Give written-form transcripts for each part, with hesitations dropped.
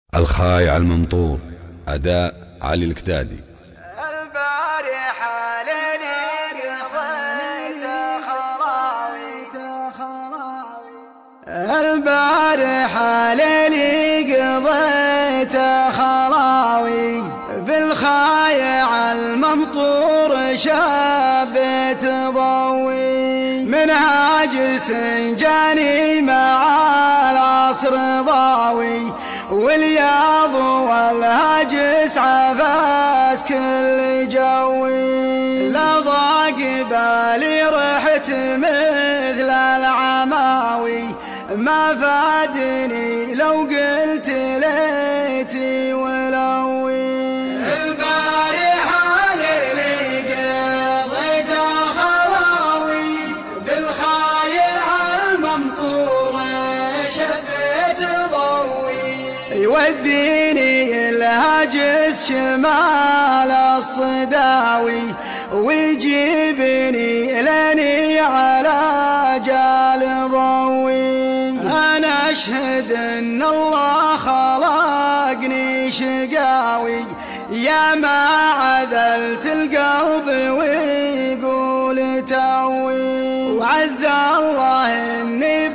الخايع الممطور، أداء علي الكدادي. البارحة ليلي قضيت خراوي، البارحة ليلي قضيت خراوي، بالخايع الممطور شابت ضوي، من هاجس جاني مع العصر ضاوي، والياض والهاجس عفاس كل جوي، لا ضاق بالي رحت مثل العماوي، ما فادني لو قلت ليتي ولوي. البارحة ليلي قضيت خراوي، بالخايع الممطور شبيت ضوي، يوديني الهاجس شمال الصداوي، ويجيبني لاني على جال ضوي. انا اشهد ان الله خلقني شقاوي، يا ما عذلت القلب ويقول توي، وعز الله اني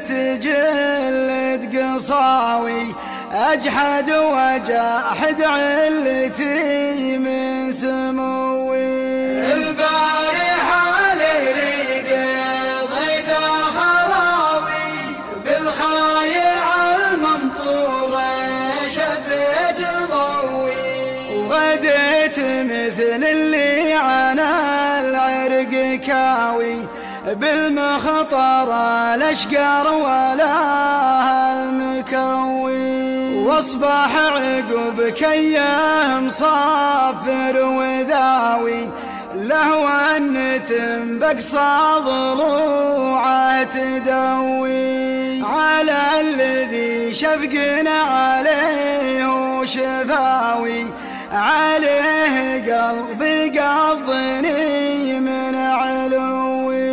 بتجلد قصاوي، أجحد وجاحد علتي من سموي. البارحة ليلي قضيت خراوي، بالخايع الممطور شبيت ضوي، وغديت مثل اللي عنا العرق كاوي، بالمخطر الاشقر ولا المكوي، واصبح عقب كيام صافر وذاوي، لهو النتم بقصى ضلوعه تدوي، على الذي شفقنا عليه وشفاوي، عليه قلبي قضني من علوي.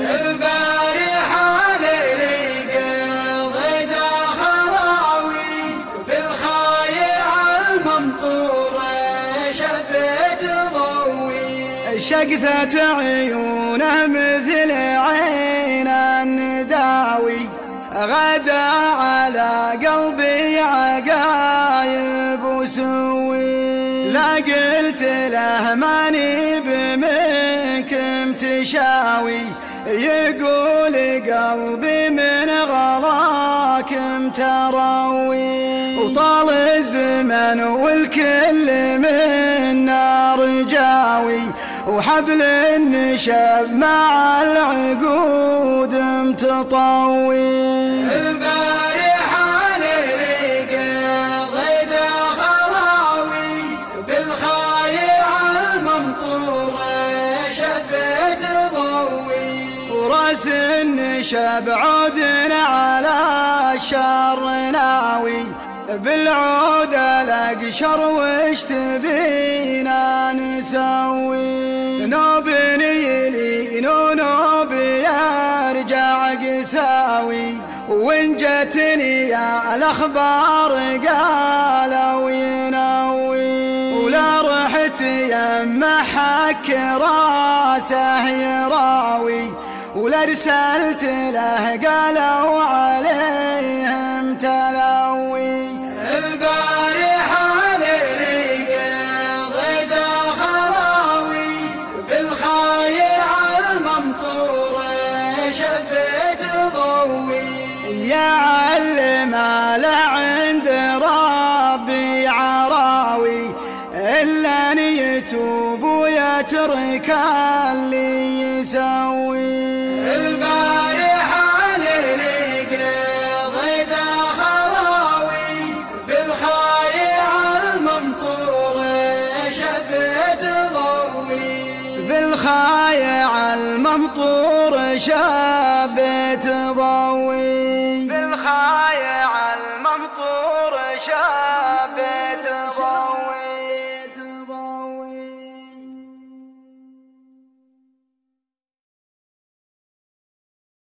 البارحة ليلي قضيت خراوي، بالخايع الممطور شبيت ضوي، شقثة عيونه مثل عين النداوي، غدا على قلبي عقايب وسوي، لا قلت له ماني بمنكم تشاوي، يقول قلبي من غلاكم تروي، وطال الزمن والكل منا رجاوي، وحبل النشاب مع العقود متطوي. البارحة ليلي قضيت خراوي، بالخايع الممطور شبيت ضوي، وراس النشاب عودنا على الشر ناوي، بالعود الاقشر وش تبينا نسوي، نوب نيلي نوب يرجع قساوي، وان جتني يا الاخبار قالوا ينوي، ولا رحت يما حك راسه يراوي، ولا رسلت له قالوا عليهم تلوي. البارحة ليلي قضيت خراوي، بالخايع الممطور شبيت ضوي، يا علم لا عند ربي عراوي، إلا أن يتوب ويترك اللي يسوي. البارحة ليلي قضيت خراوي، بالخايع الممطور شبيت ضوي، بالخايع الممطور شبيت